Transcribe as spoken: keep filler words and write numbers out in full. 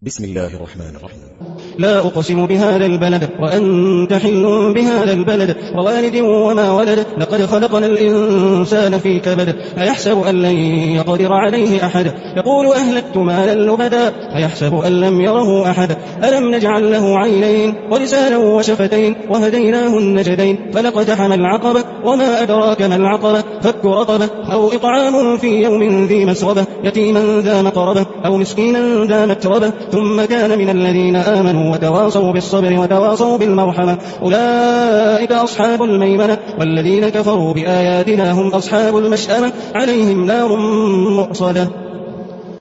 بسم الله الرحمن الرحيم. لا أقسم بهذا البلد وأنت حل بهذا البلد ووالد وما ولد لقد خلقنا الإنسان في كبد أيحسب أن لن يقدر عليه أحد يقول أهلكت مالا لبدا أيحسب أن لم يره أحد ألم نجعل له عينين ولسانا وشفتين وهديناه النجدين فلقتحم العقبة وما أدراك ما العقبة فك رقبة أو إطعام في يوم ذي مسربة يتيما ذا مقربة أو مسكينا ذا متربة ثم كان من الذين آمنوا وتواصوا بالصبر وتواصوا بالمرحمة أولئك أصحاب الميمنة والذين كفروا بآياتنا هم أصحاب المشأمة عليهم نار مؤصدة.